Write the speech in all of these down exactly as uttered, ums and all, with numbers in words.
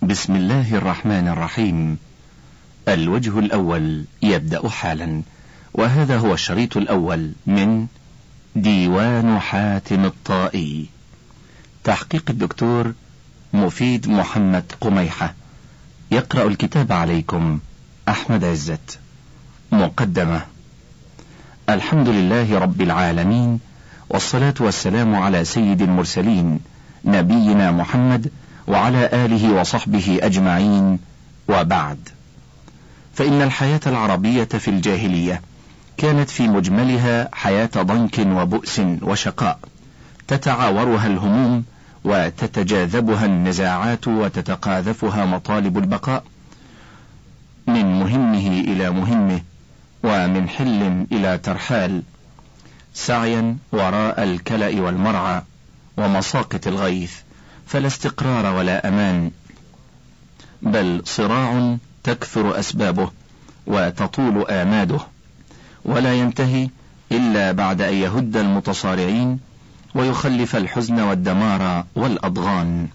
بسم الله الرحمن الرحيم. الوجه الأول يبدأ حالا، وهذا هو الشريط الأول من ديوان حاتم الطائي، تحقيق الدكتور مفيد محمد قميحة. يقرأ الكتاب عليكم أحمد عزت. مقدمة. الحمد لله رب العالمين، والصلاة والسلام على سيد المرسلين نبينا محمد وعلى آله وصحبه أجمعين، وبعد، فإن الحياة العربية في الجاهلية كانت في مجملها حياة ضنك وبؤس وشقاء، تتعاورها الهموم وتتجاذبها النزاعات وتتقاذفها مطالب البقاء، من مهمه إلى مهمه ومن حل إلى ترحال، سعيا وراء الكلأ والمرعى ومساقط الغيث، فلا استقرار ولا أمان، بل صراع تكثر أسبابه وتطول آماده، ولا ينتهي إلا بعد أن يهد المتصارعين ويخلف الحزن والدمار والأضغان.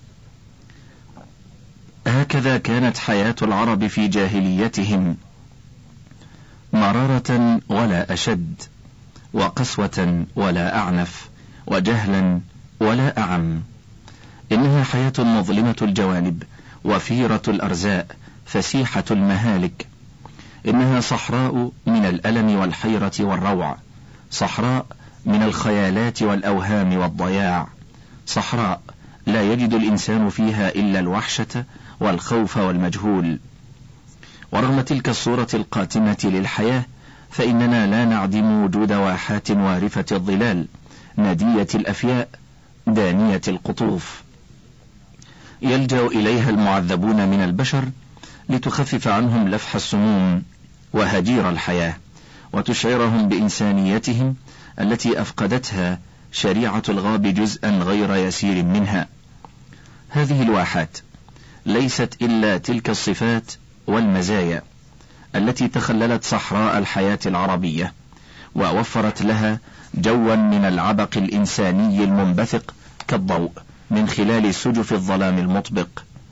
هكذا كانت حياة العرب في جاهليتهم، مرارة ولا أشد، وقسوة ولا أعنف، وجهلا ولا أعم. إنها حياة مظلمة الجوانب، وفيرة الأرزاء، فسيحة المهالك. إنها صحراء من الألم والحيرة والروع، صحراء من الخيالات والأوهام والضياع، صحراء لا يجد الإنسان فيها إلا الوحشة والخوف والمجهول. ورغم تلك الصورة القاتمة للحياة، فإننا لا نعدم وجود واحات وارفة الظلال، نادية الأفياء، دانية القطوف، يلجأ إليها المعذبون من البشر لتخفف عنهم لفح السموم وهجير الحياة، وتشعرهم بإنسانيتهم التي أفقدتها شريعة الغاب جزءا غير يسير منها. هذه الواحات ليست إلا تلك الصفات والمزايا التي تخللت صحراء الحياة العربية، ووفرت لها جوا من العبق الإنساني المنبثق كالضوء من خلال سجف الظلام المطبق.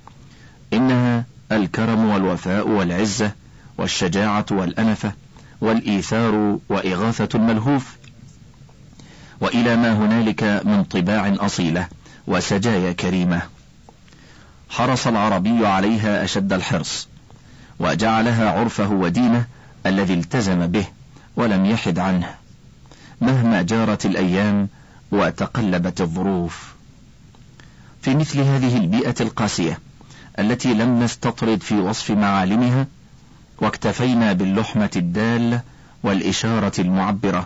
إنها الكرم والوفاء والعزة والشجاعة والأنفة والإيثار وإغاثة الملهوف، وإلى ما هنالك من طباع أصيلة وسجايا كريمة. حرص العربي عليها أشد الحرص، وجعلها عرفه ودينه الذي التزم به ولم يحد عنه مهما جارت الأيام وتقلبت الظروف. في مثل هذه البيئة القاسية التي لم نستطرد في وصف معالمها، واكتفينا باللحمة الدالة والإشارة المعبرة،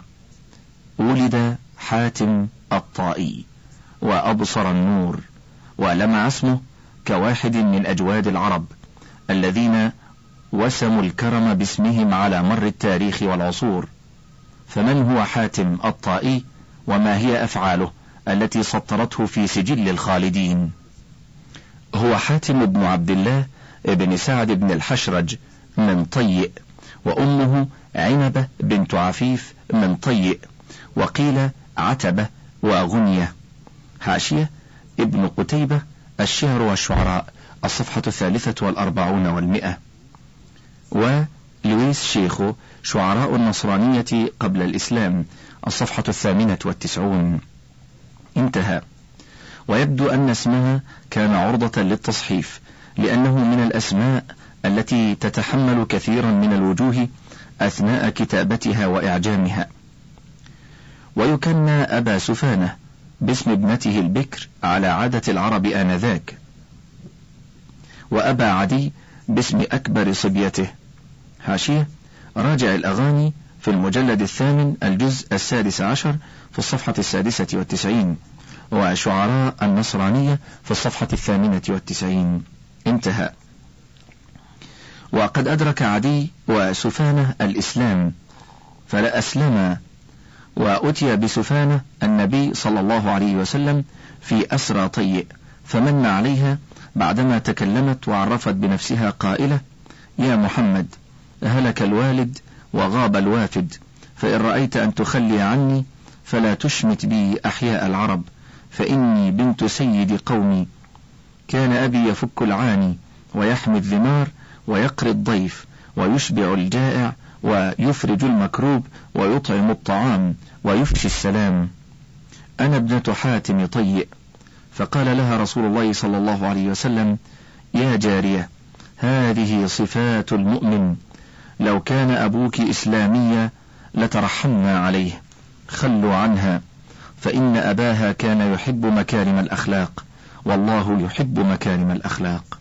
ولد حاتم الطائي، وأبصر النور، ولمع اسمه كواحد من أجواد العرب الذين وسموا الكرم باسمهم على مر التاريخ والعصور. فمن هو حاتم الطائي، وما هي أفعاله التي سطرته في سجل الخالدين؟ هو حاتم بن عبد الله بن سعد بن الحشرج من طيء، وأمه عنبة بنت عفيف من طيء، وقيل عتبة وغنية. حاشية ابن قتيبة، الشعر والشعراء، الصفحة الثالثة والأربعون والمئة. ولويس شيخو، شعراء النصرانية قبل الإسلام، الصفحة الثامنة والتسعون. انتهى. ويبدو أن اسمها كان عرضة للتصحيف، لأنه من الأسماء التي تتحمل كثيرا من الوجوه أثناء كتابتها وإعجامها. ويكنى أبا سفانة باسم ابنته البكر على عادة العرب آنذاك، وأبا عدي باسم أكبر صبيته. حاشية راجع الأغاني في المجلد الثامن الجزء السادس عشر في الصفحة السادسة والتسعين، وشعراء النصرانية في الصفحة الثامنة والتسعين. انتهى. وقد أدرك عدي وسفانة الإسلام فلا أسلم، وأتي بسفانة النبي صلى الله عليه وسلم في أسرى طيء، فمن عليها بعدما تكلمت وعرفت بنفسها قائلة: يا محمد، هلك الوالد وغاب الوافد، فإن رأيت أن تخلي عني فلا تشمت بي أحياء العرب، فإني بنت سيد قومي، كان أبي يفك العاني ويحمي الذمار ويقري الضيف ويشبع الجائع ويفرج المكروب ويطعم الطعام ويفشي السلام. أنا ابنة حاتم طيء. فقال لها رسول الله صلى الله عليه وسلم: يا جارية، هذه صفات المؤمن، لو كان أبوك إسلاميا لترحمنا عليه، خلوا عنها، فإن أباها كان يحب مكارم الأخلاق، والله يحب مكارم الأخلاق.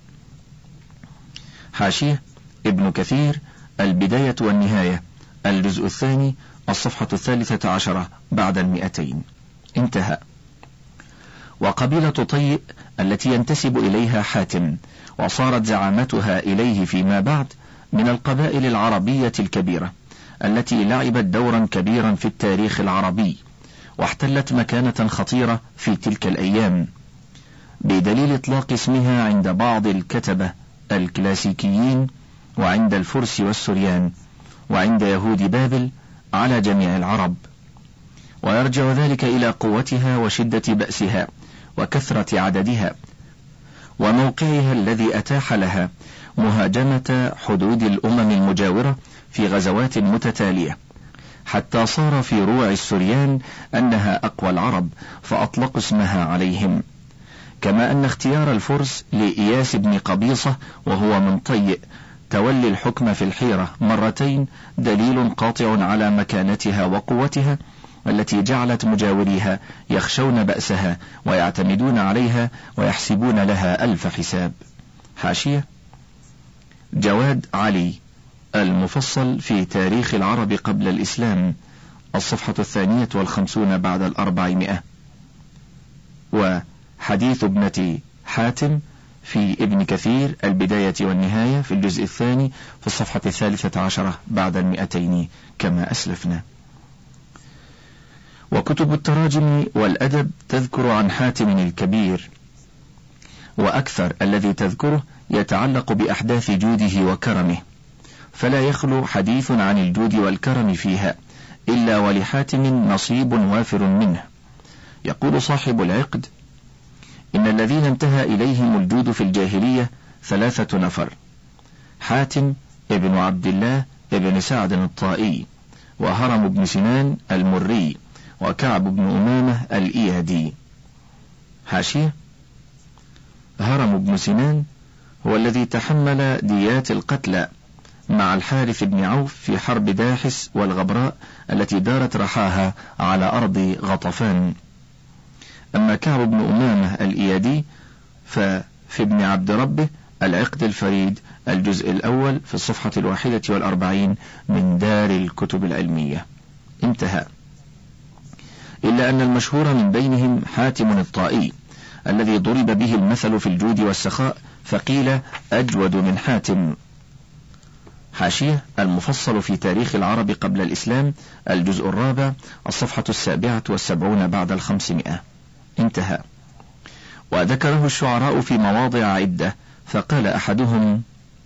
حاشية ابن كثير، البداية والنهاية، الجزء الثاني، الصفحة الثالثة عشرة بعد المئتين. انتهى. وقبيلة طيء التي ينتسب إليها حاتم وصارت زعامتها إليه فيما بعد من القبائل العربية الكبيرة التي لعبت دورا كبيرا في التاريخ العربي، واحتلت مكانة خطيرة في تلك الأيام، بدليل إطلاق اسمها عند بعض الكتبة الكلاسيكيين وعند الفرس والسريان وعند يهود بابل على جميع العرب، ويرجع ذلك إلى قوتها وشدة بأسها وكثرة عددها وموقعها الذي أتاح لها مهاجمة حدود الأمم المجاورة في غزوات متتالية، حتى صار في روع السريان أنها أقوى العرب فأطلقوا اسمها عليهم. كما أن اختيار الفرس لإياس بن قبيصة وهو من طيء تولي الحكم في الحيرة مرتين دليل قاطع على مكانتها وقوتها التي جعلت مجاوريها يخشون بأسها ويعتمدون عليها ويحسبون لها ألف حساب. حاشية جواد علي، المفصل في تاريخ العرب قبل الإسلام، الصفحة الثانية والخمسون بعد الأربعمائة. وحديث ابنة حاتم في ابن كثير، البداية والنهاية، في الجزء الثاني في الصفحة الثالثة عشرة بعد المئتين كما أسلفنا. وكتب التراجم والأدب تذكر عن حاتم الكبير، وأكثر الذي تذكره يتعلق بأحداث جوده وكرمه، فلا يخلو حديث عن الجود والكرم فيها إلا ولحاتم نصيب وافر منه. يقول صاحب العقد: إن الذين انتهى إليهم الجود في الجاهلية ثلاثة نفر: حاتم ابن عبد الله ابن سعد الطائي، وهرم بن سنان المري، وكعب بن أمامة الإيادي. حاشية هرم بن سنان هو الذي تحمل ديات القتلى مع الحارث بن عوف في حرب داحس والغبراء التي دارت رحاها على أرض غطفان. أما كعب بن أمامة الإيادي ففي ابن عبد ربه العقد الفريد، الجزء الأول في الصفحة الواحدة والأربعين من دار الكتب العلمية. انتهى. إلا أن المشهور من بينهم حاتم الطائي الذي ضرب به المثل في الجود والسخاء، فقيل أجود من حاتم. حاشية المفصل في تاريخ العرب قبل الإسلام، الجزء الرابع، الصفحة السابعة والسبعون بعد الخمسمائة. انتهى. وذكره الشعراء في مواضع عدة، فقال أحدهم: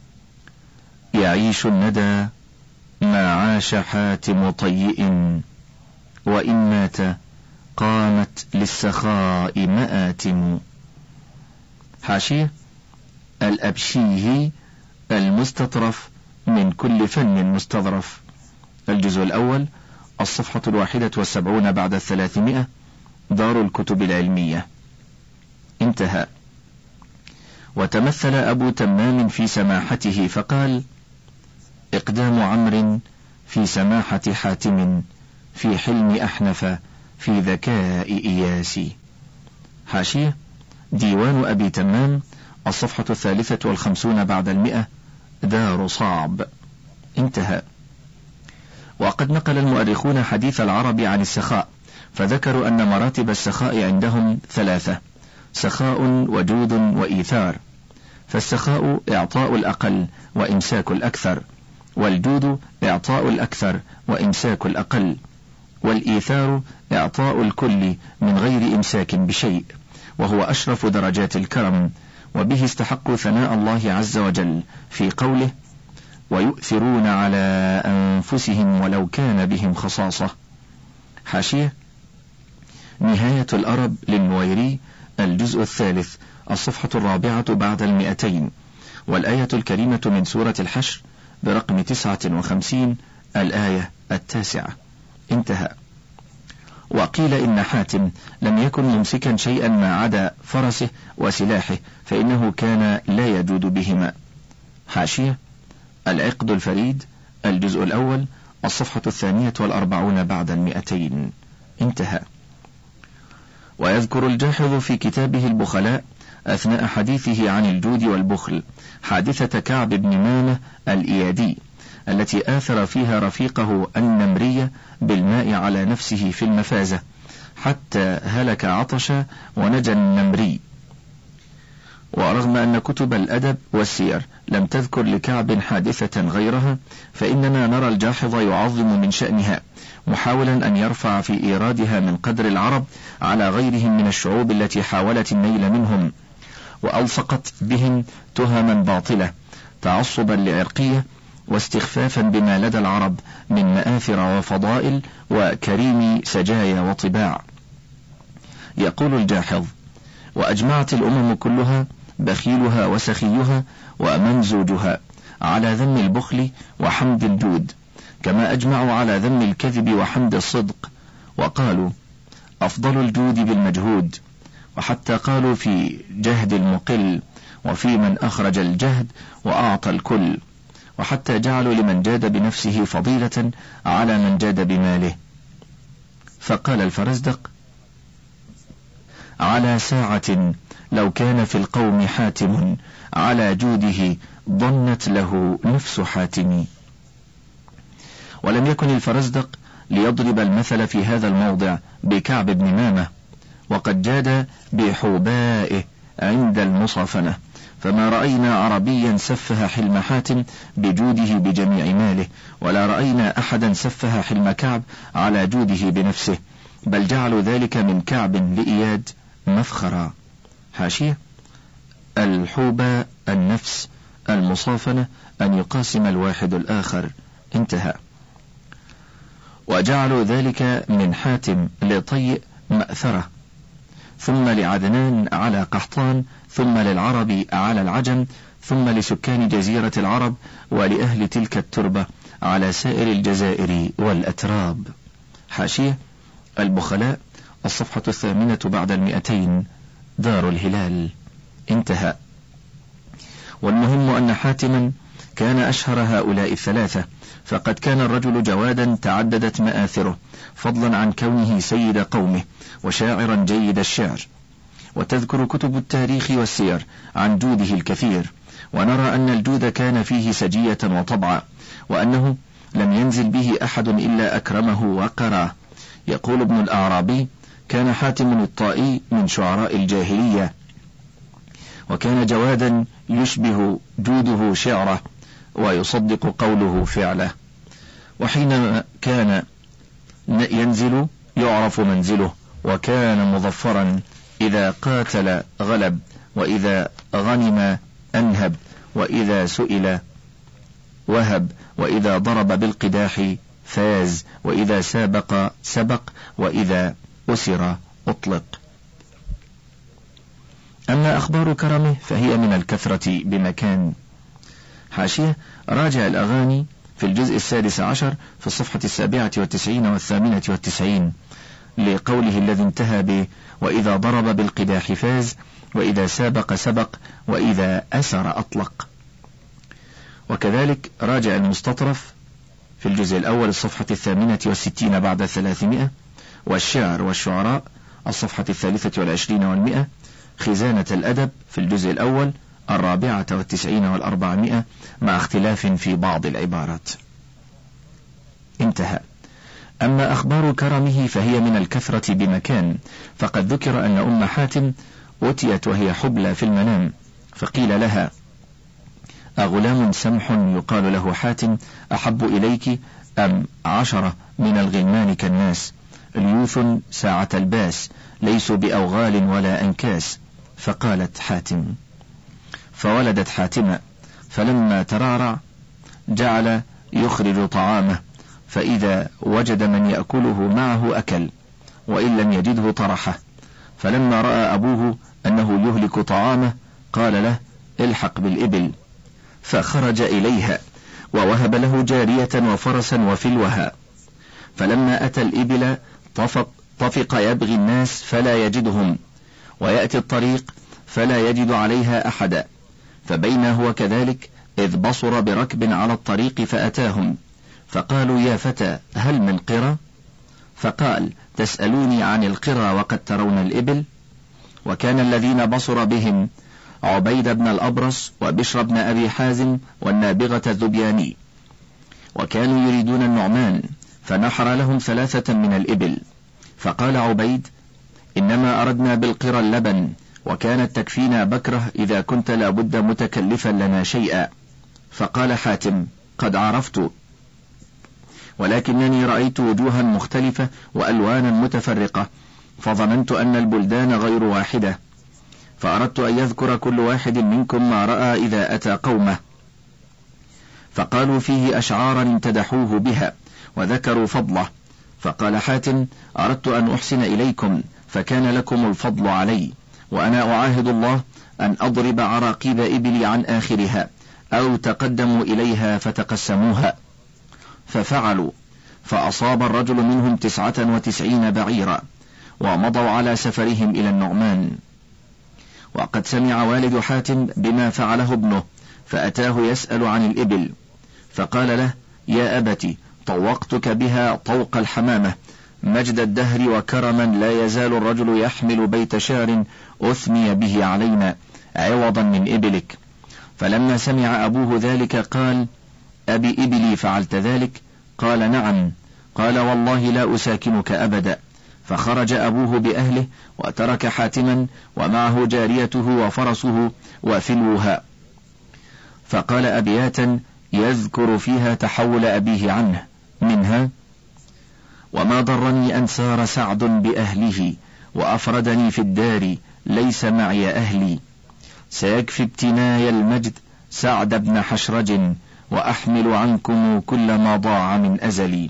يعيش الندى ما عاش حاتم طيء، وإن مات قامت للسخاء مآتم. حاشية الأبشيه المستطرف من كل فن مستظرف، الجزء الأول، الصفحة الواحدة والسبعون بعد الثلاثمائة، دار الكتب العلمية. انتهى. وتمثل أبو تمام في سماحته فقال: إقدام عمرو في سماحة حاتم، في حلم أحنف، في ذكاء إياس. حاشية ديوان أبي تمام، الصفحة الثالثة والخمسون بعد المئة، دار صعب. انتهى. وقد نقل المؤرخون حديث العرب عن السخاء، فذكروا أن مراتب السخاء عندهم ثلاثة: سخاء وجود وإيثار. فالسخاء إعطاء الأقل وإمساك الأكثر، والجود إعطاء الأكثر وإمساك الأقل، والإيثار إعطاء الكل من غير إمساك بشيء، وهو أشرف درجات الكرم، وبه استحقوا ثناء الله عز وجل في قوله: ويؤثرون على أنفسهم ولو كان بهم خصاصة. حاشية نهاية الأرب للنويري، الجزء الثالث، الصفحة الرابعة بعد المئتين، والآية الكريمة من سورة الحشر برقم تسعة وخمسين الآية التاسعة. انتهى. وقيل إن حاتم لم يكن ممسكا شيئا ما عدا فرسه وسلاحه، فإنه كان لا يجود بهما. حاشية: العقد الفريد، الجزء الأول، الصفحة الثانية والأربعون بعد المئتين. انتهى. ويذكر الجاحظ في كتابه البخلاء أثناء حديثه عن الجود والبخل حادثة كعب بن مامة الإيادي التي آثر فيها رفيقه النمري بالماء على نفسه في المفازة حتى هلك عطشا ونجا النمري. ورغم أن كتب الأدب والسير لم تذكر لكعب حادثة غيرها، فإننا نرى الجاحظ يعظم من شأنها، محاولا أن يرفع في إيرادها من قدر العرب على غيرهم من الشعوب التي حاولت النيل منهم وألصقت بهم تهما باطلة تعصبا لعرقية واستخفافا بما لدى العرب من مآثر وفضائل وكريم سجايا وطباع. يقول الجاحظ: وأجمعت الأمم كلها بخيلها وسخيها ومنزوجها على ذم البخل وحمد الجود، كما أجمعوا على ذم الكذب وحمد الصدق، وقالوا أفضل الجود بالمجهود، وحتى قالوا في جهد المقل وفي من أخرج الجهد وأعطى الكل، وحتى جعلوا لمن جاد بنفسه فضيلة على من جاد بماله. فقال الفرزدق: على ساعة لو كان في القوم حاتم على جوده ضنت له نفس حاتم. ولم يكن الفرزدق ليضرب المثل في هذا الموضع بكعب بن مامة، وقد جاد بحبائه عند المصافنة، فما رأينا عربيا سفه حلم حاتم بجوده بجميع ماله، ولا رأينا أحدا سفه حلم كعب على جوده بنفسه، بل جعلوا ذلك من كعب لإياد مفخرا. حاشية: الحوبة النفس، المصافنة أن يقاسم الواحد الآخر. انتهى. وجعلوا ذلك من حاتم لطيء مأثرة، ثم لعدنان على قحطان، ثم للعرب على العجم، ثم لسكان جزيرة العرب ولأهل تلك التربة على سائر الجزائر والأتراب. حاشية: البخلاء، الصفحة الثامنة بعد المئتين، دار الهلال. انتهى. والمهم أن حاتما كان أشهر هؤلاء الثلاثة، فقد كان الرجل جوادا تعددت مآثره، فضلا عن كونه سيد قومه وشاعرا جيد الشعر. وتذكر كتب التاريخ والسير عن جوده الكثير، ونرى أن الجود كان فيه سجية وطبعا، وأنه لم ينزل به أحد إلا أكرمه وقراه. يقول ابن الأعرابي: كان حاتم الطائي من شعراء الجاهلية، وكان جوادا يشبه جوده شعره ويصدق قوله فعله، وحين كان ينزل يعرف منزله، وكان مظفرا، إذا قاتل غلب، وإذا غنم أنهب، وإذا سئل وهب، وإذا ضرب بالقداح فاز، وإذا سابق سبق، وإذا أسر أطلق. أما أخبار كرمه فهي من الكثرة بمكان. حاشية: راجع الأغاني في الجزء السادس عشر في الصفحة السابعة والتسعين والثامنة والتسعين، لقوله الذي انتهى به: وإذا ضرب بالقداح فاز، وإذا سابق سبق، وإذا أسر أطلق. وكذلك راجع المستطرف في الجزء الأول الصفحة الثامنة والستين بعد الثلاثمائة، والشعر والشعراء الصفحة الثالثة والعشرين والمئة، خزانة الأدب في الجزء الأول الرابعة والتسعين والأربعمائة، مع اختلاف في بعض العبارات. انتهى. أما أخبار كرمه فهي من الكثرة بمكان، فقد ذكر أن أم حاتم أتيت وهي حبلى في المنام، فقيل لها: أغلام سمح يقال له حاتم أحب إليك أم عشرة من الغلمان كالناس، ليوث ساعة الباس، ليسوا بأوغال ولا أنكاس؟ فقالت حاتم، فولدت حاتمة، فلما ترعرع جعل يخرج طعامه، فإذا وجد من يأكله معه أكل، وإن لم يجده طرحه. فلما رأى أبوه أنه يهلك طعامه قال له: الحق بالإبل، فخرج إليها ووهب له جارية وفرسا وفلوها. فلما أتى الإبل طفق, طفق يبغي الناس فلا يجدهم، ويأتي الطريق فلا يجد عليها أحدا. فبين هو كذلك إذ بصر بركب على الطريق فأتاهم، فقالوا يا فتى هل من قرى؟ فقال تسألوني عن القرى وقد ترون الإبل؟ وكان الذين بصر بهم عبيد بن الأبرص وبشر بن أبي حازم والنابغة الذبياني، وكانوا يريدون النعمان، فنحر لهم ثلاثة من الإبل. فقال عبيد إنما أردنا بالقرى اللبن، وكانت تكفينا بكرة إذا كنت لابد متكلفا لنا شيئا. فقال حاتم قد عرفت، ولكنني رأيت وجوها مختلفة وألوانا متفرقة، فظننت أن البلدان غير واحدة، فأردت أن يذكر كل واحد منكم ما رأى إذا أتى قومه. فقالوا فيه أشعارا امتدحوه بها وذكروا فضله. فقال حاتم أردت أن أحسن إليكم فكان لكم الفضل علي، وأنا أعاهد الله أن أضرب عراقيب إبلي عن آخرها، أو تقدموا إليها فتقسموها. ففعلوا، فأصاب الرجل منهم تسعة وتسعين بعيرا، ومضوا على سفرهم إلى النعمان. وقد سمع والد حاتم بما فعله ابنه، فأتاه يسأل عن الإبل، فقال له يا أبت طوقتك بها طوق الحمامة، مجد الدهر وكرما لا يزال الرجل يحمل بيت شعر أثني به علينا عوضا من إبلك. فلما سمع أبوه ذلك قال أبي إبلي فعلت ذلك؟ قال نعم. قال والله لا أساكنك أبدا. فخرج أبوه بأهله وترك حاتما ومعه جاريته وفرسه وفلوها. فقال أبياتا يذكر فيها تحول أبيه عنه، منها وما ضرني أن سار سعد بأهله وأفردني في الدار ليس معي أهلي، سيكفي ابتناي المجد سعد بن حشرج وأحمل عنكم كل ما ضاع من أزلي.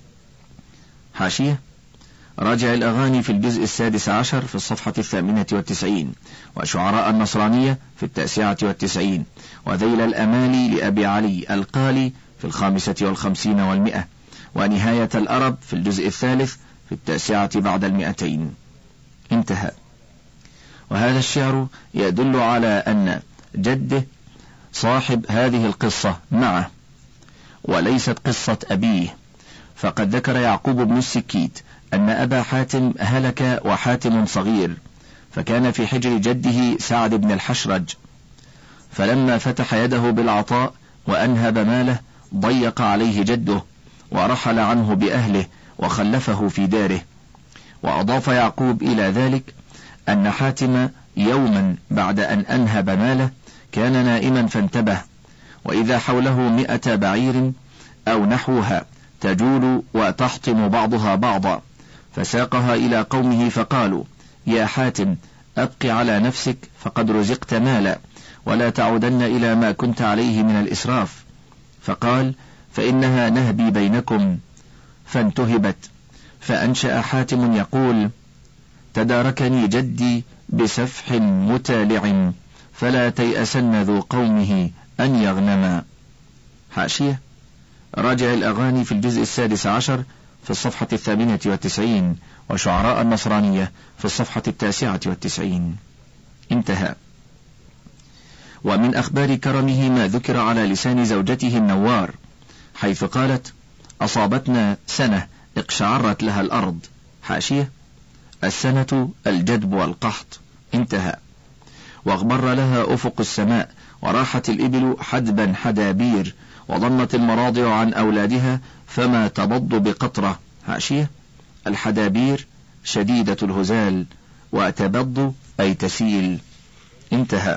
حاشية: راجع الأغاني في الجزء السادس عشر في الصفحة الثامنة والتسعين، وشعراء النصرانية في التاسعة والتسعين، وذيل الأمالي لأبي علي القالي في الخامسة والخمسين والمئة، ونهاية الأرب في الجزء الثالث في التاسعة بعد المئتين. انتهى. وهذا الشعر يدل على أن جده صاحب هذه القصة معه، وليست قصة أبيه. فقد ذكر يعقوب بن السكيت أن أبا حاتم هلك وحاتم صغير، فكان في حجر جده سعد بن الحشرج، فلما فتح يده بالعطاء وأنهب ماله ضيق عليه جده ورحل عنه بأهله وخلفه في داره. وأضاف يعقوب إلى ذلك أن حاتم يوما بعد أن أنهب ماله كان نائما فانتبه، وإذا حوله مئة بعير أو نحوها تجول وتحطم بعضها بعضا، فساقها إلى قومه فقالوا يا حاتم أبق على نفسك فقد رزقت مالا، ولا تعودن إلى ما كنت عليه من الإسراف. فقال فإنها نهبي بينكم، فانتهبت. فأنشأ حاتم يقول تداركني جدي بسفح متالع، فلا تيأسن ذو قومه أن يغنما. حاشية: راجع الأغاني في الجزء السادس عشر في الصفحة الثامنة والتسعين، وشعراء النصرانية في الصفحة التاسعة والتسعين. انتهى. ومن أخبار كرمه ما ذكر على لسان زوجته النوار، حيث قالت أصابتنا سنة اقشعرت لها الأرض. حاشية: السنة الجدب والقحط. انتهى. واغبر لها أفق السماء، وراحت الإبل حدبا حدابير، وضمت المراضع عن أولادها فما تبض بقطرة. حاشية: الحدابير شديدة الهزال، وتبض أي تسيل. انتهى.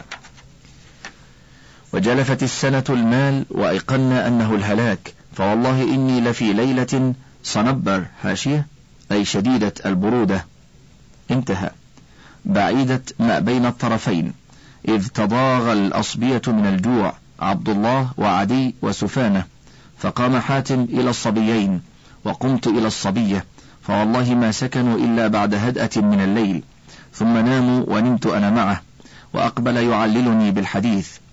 وجلفت السنة المال وأيقنا أنه الهلاك، فوالله إني لفي ليلة صنبر. حاشية: أي شديدة البرودة. انتهى. بعيدة ما بين الطرفين، إذ تضاغى الأصبية من الجوع، عبد الله وعدي وسفانة. فقام حاتم إلى الصبيين، وقمت إلى الصبية، فوالله ما سكنوا إلا بعد هدأة من الليل، ثم ناموا ونمت أنا معه، وأقبل يعللني بالحديث.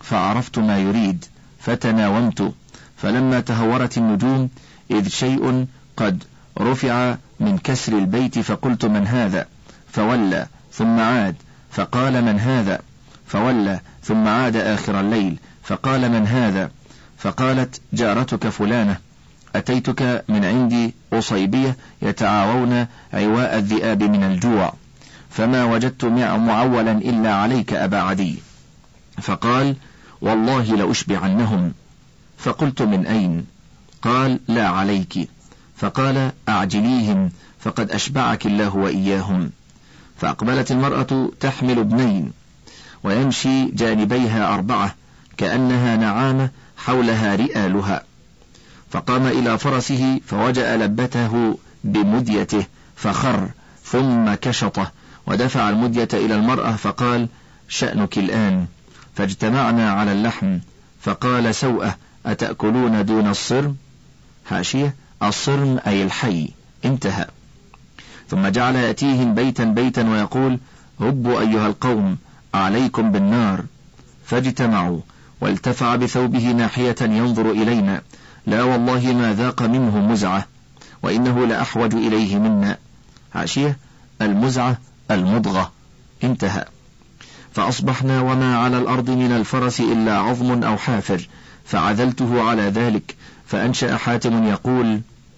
فعرفت ما يريد فتناومت، فلما تهورت النجوم إذ شيء قد رفع من كسر البيت فقلت من هذا؟ فولى ثم عاد فقال من هذا؟ فولى ثم عاد آخر الليل فقال من هذا؟ فقالت جارتك فلانة، أتيتك من عندي أصيبية يتعاوون عواء الذئاب من الجوع، فما وجدت معولا إلا عليك أبا عدي. فقال والله لأشبعنهم. فقلت من أين؟ قال لا عليك. فقال أعجليهم فقد أشبعك الله وإياهم. فأقبلت المرأة تحمل ابنين ويمشي جانبيها أربعة كأنها نعامة حولها رئالها، فقام إلى فرسه فوجأ لبته بمديته فخر ثم كشطه ودفع المدية إلى المرأة فقال شأنك الآن. فاجتمعنا على اللحم فقال سوءة أتأكلون دون الصرم؟ حاشية الصرم أي الحي. انتهى. ثم جعل يأتيهم بيتا بيتا ويقول هبوا أيها القوم عليكم بالنار، فاجتمعوا والتفع بثوبه ناحية ينظر إلينا، لا والله ما ذاق منه مزعة وإنه لأحوج إليه منا. حاشية المزعة المضغة. انتهى. فأصبحنا وما على الأرض من الفرس إلا عظم أو حافر، فعذلته على ذلك، فأنشأ حاتم يقول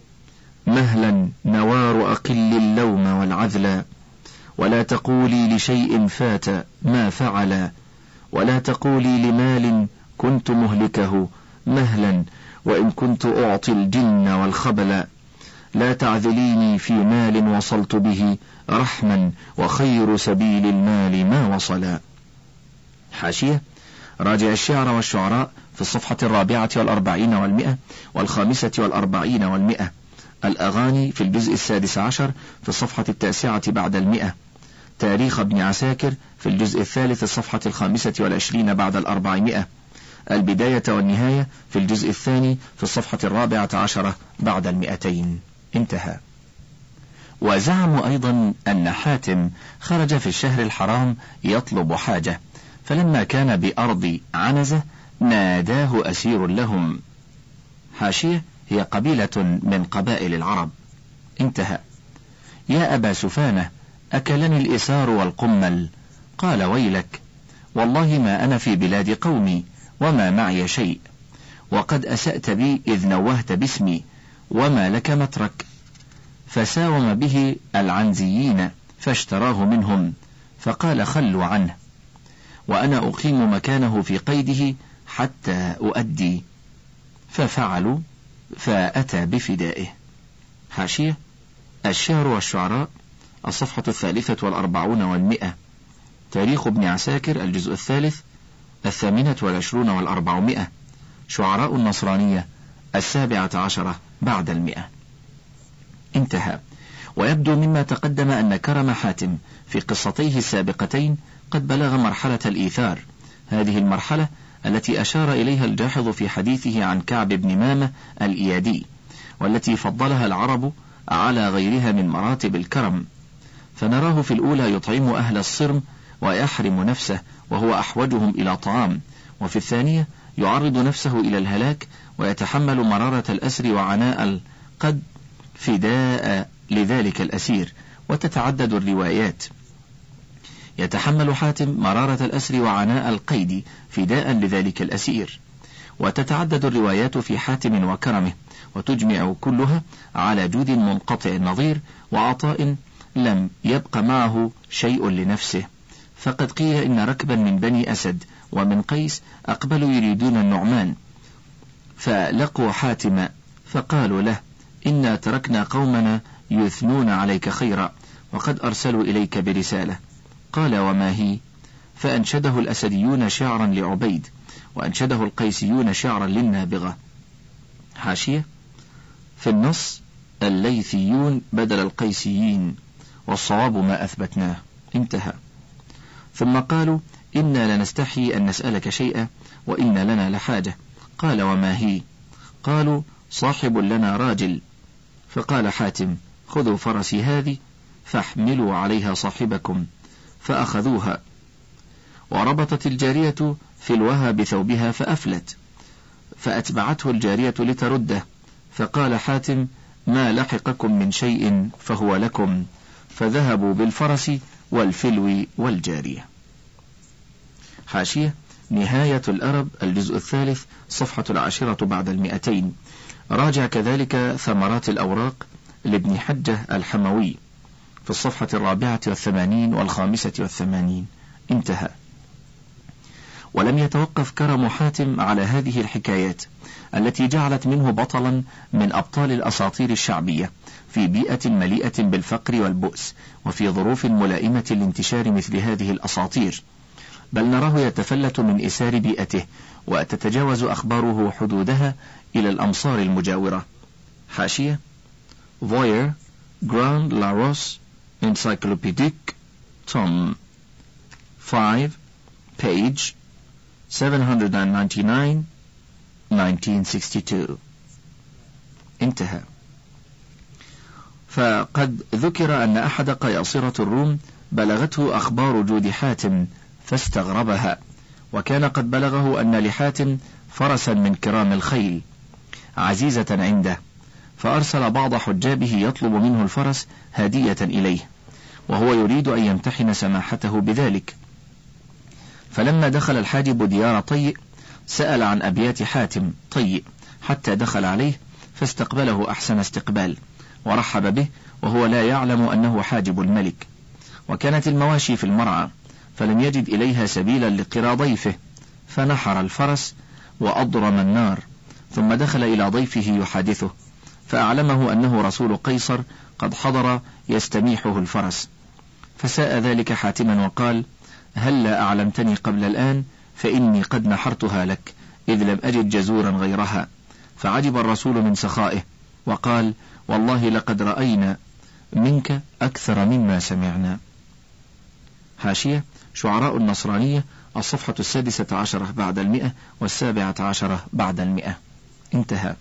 مهلا نوار أقل اللوم والعذلا، ولا تقولي لشيء فات ما فعلا، ولا تقولي لمال كنت مهلكه مهلا وإن كنت أعطي الجن والخبل، لا تعذليني في مال وصلت به رحما وخير سبيل المال ما وصلا. حاشية راجع الشعر والشعراء في الصفحة الرابعة والأربعين والمئة والخامسة والأربعين والمئة، الأغاني في الجزء السادس عشر في الصفحة التاسعة بعد المئة، تاريخ ابن عساكر في الجزء الثالث الصفحة الخامسة والعشرين بعد الأربعمائة، البداية والنهاية في الجزء الثاني في الصفحة الرابعة عشرة بعد المئتين. انتهى. وزعموا أيضا أن حاتم خرج في الشهر الحرام يطلب حاجة، فلما كان بأرض عنزة ناداه أسير لهم. حاشية هي قبيلة من قبائل العرب. انتهى. يا أبا سفانة أكلني الإسار والقمل. قال ويلك والله ما أنا في بلاد قومي وما معي شيء، وقد أسأت بي إذ نوهت باسمي، وما لك مترك. فساوم به العنزيين فاشتراه منهم، فقال خلوا عنه وأنا أقيم مكانه في قيده حتى أؤدي. ففعلوا فأتى بفدائه. حاشية الشعر والشعراء الصفحة الثالثة والأربعون والمئة، تاريخ ابن عساكر الجزء الثالث الثامنة والعشرون والأربعمائة، شعراء النصرانية السابعة عشرة بعد المئة. انتهى. ويبدو مما تقدم أن كرم حاتم في قصتيه السابقتين قد بلغ مرحلة الإيثار، هذه المرحلة التي أشار إليها الجاحظ في حديثه عن كعب بن مامة الإيادي، والتي فضلها العرب على غيرها من مراتب الكرم، فنراه في الأولى يطعم أهل الصرم ويحرم نفسه وهو أحوجهم إلى طعام، وفي الثانية يعرض نفسه إلى الهلاك ويتحمل مرارة الأسر وعناء القد فداء لذلك الأسير. وتتعدد الروايات، يتحمل حاتم مرارة الأسر وعناء القيد فداء لذلك الأسير، وتتعدد الروايات في حاتم وكرمه، وتجمع كلها على جود منقطع النظير وعطاء لم يبق معه شيء لنفسه. فقد قيل إن ركبا من بني أسد ومن قيس أقبلوا يريدون النعمان، فلقوا حاتم فقالوا له إنا تركنا قومنا يثنون عليك خيرا وقد أرسلوا إليك برسالة. قال وما هي؟ فأنشده الأسديون شعرا لعبيد، وأنشده القيسيون شعرا للنابغة. حاشية في النص الليثيون بدل القيسيين، والصواب ما أثبتناه. انتهى. ثم قالوا إنا لنستحي أن نسألك شيئا وإن لنا لحاجة. قال وما هي؟ قالوا صاحب لنا راجل. فقال حاتم خذوا فرسي هذه فاحملوا عليها صاحبكم، فأخذوها. وربطت الجارية فلوها بثوبها فأفلت، فأتبعته الجارية لترده، فقال حاتم: ما لحقكم من شيء فهو لكم، فذهبوا بالفرس والفلو والجارية. حاشية: نهاية الأرب الجزء الثالث صفحة العاشرة بعد المئتين. راجع كذلك ثمرات الأوراق لابن حجة الحموي في الصفحة الرابعة والثمانين والخامسة والثمانين. انتهى. ولم يتوقف كرم حاتم على هذه الحكايات التي جعلت منه بطلا من أبطال الأساطير الشعبية في بيئة مليئة بالفقر والبؤس، وفي ظروف ملائمة لانتشار مثل هذه الأساطير، بل نراه يتفلت من إسار بيئته وتتجاوز أخباره حدودها إلى الأمصار المجاورة. حاشية: Voyer Grand Larousse Encyclopédique Tom five page seven ninety-nine nineteen sixty-two. انتهى. فقد ذكر أن أحد قياصرة الروم بلغته أخبار جود حاتم فاستغربها، وكان قد بلغه أن لحاتم فرسا من كرام الخيل عزيزة عنده، فأرسل بعض حجابه يطلب منه الفرس هدية إليه، وهو يريد أن يمتحن سماحته بذلك. فلما دخل الحاجب ديار طيء سأل عن أبيات حاتم طيء حتى دخل عليه، فاستقبله أحسن استقبال ورحب به وهو لا يعلم أنه حاجب الملك. وكانت المواشي في المرعى، فلم يجد إليها سبيلا لقرى ضيفه، فنحر الفرس وأضرم النار، ثم دخل إلى ضيفه يحادثه، فأعلمه أنه رسول قيصر قد حضر يستميحه الفرس، فساء ذلك حاتما وقال: هل لا أعلمتني قبل الآن؟ فإني قد نحرتها لك إذ لم أجد جزورا غيرها. فعجب الرسول من سخائه وقال: والله لقد رأينا منك أكثر مما سمعنا. حاشية: شعراء النصرانية الصفحة السادسة عشرة بعد المئة والسابعة عشرة بعد المئة. انتهى.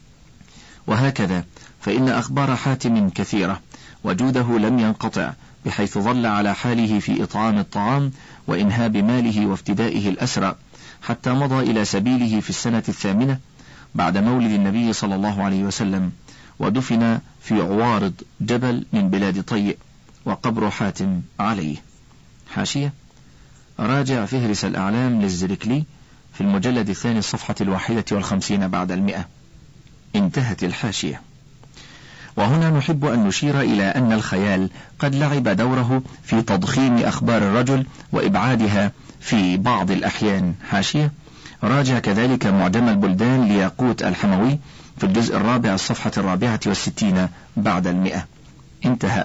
وهكذا فإن أخبار حاتم كثيرة، وجوده لم ينقطع، بحيث ظل على حاله في إطعام الطعام وإنهاب ماله وافتدائه الأسرى، حتى مضى إلى سبيله في السنة الثامنة بعد مولد النبي صلى الله عليه وسلم، ودفن في عوارض جبل من بلاد طيء، وقبر حاتم عليه. حاشية: راجع فهرس الأعلام للزركلي في المجلد الثاني الصفحة الواحدة والخمسين بعد المئة. انتهت الحاشية. وهنا نحب أن نشير إلى أن الخيال قد لعب دوره في تضخيم أخبار الرجل وإبعادها في بعض الأحيان. حاشية: راجع كذلك معجم البلدان لياقوت الحموي في الجزء الرابع الصفحة الرابعة والستين بعد المئة. انتهى.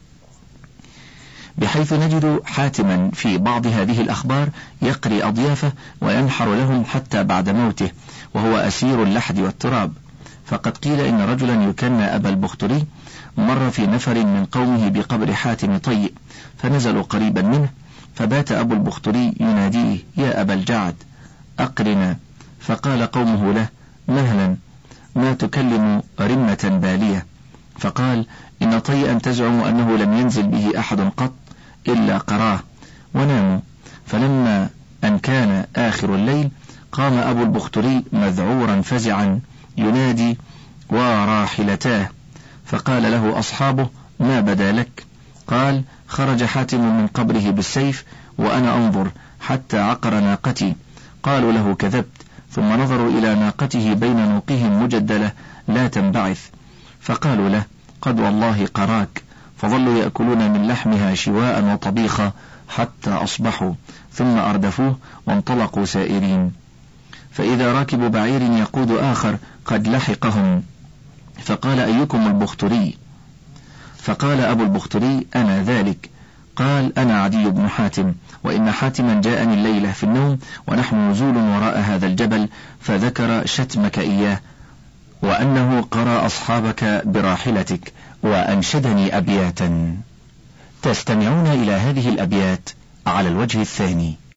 بحيث نجد حاتما في بعض هذه الأخبار يقري أضيافه وينحر لهم حتى بعد موته، وهو أسير اللحد والتراب. فقد قيل إن رجلا يكنى أبا البختري مر في نفر من قومه بقبر حاتم طيء، فنزلوا قريبا منه، فبات أبو البختري يناديه: يا أبا الجعد أقرنا. فقال قومه له: مهلا، ما تكلم رمة بالية؟ فقال: إن طيئا تزعم أنه لم ينزل به أحد قط إلا قراه. وناموا. فلما أن كان آخر الليل قام أبو البختري مذعورا فزعا ينادي: وراحلتاه. فقال له أصحابه: ما بدا لك؟ قال: خرج حاتم من قبره بالسيف وأنا أنظر حتى عقر ناقتي. قالوا له: كذبت. ثم نظروا إلى ناقته بين نوقهم مجدلة لا تنبعث، فقالوا له: قد والله قراك. فظلوا يأكلون من لحمها شواء وطبيخا حتى أصبحوا، ثم أردفوه وانطلقوا سائرين. فإذا راكب بعير يقود آخر قد لحقهم، فقال: أيكم البختري؟ فقال أبو البختري: أنا ذلك. قال: أنا عدي بن حاتم، وإن حاتما جاءني الليلة في النوم ونحن نزول وراء هذا الجبل، فذكر شتمك إياه، وأنه قرأ أصحابك براحلتك، وأنشدني أبياتا. تستمعون إلى هذه الأبيات على الوجه الثاني.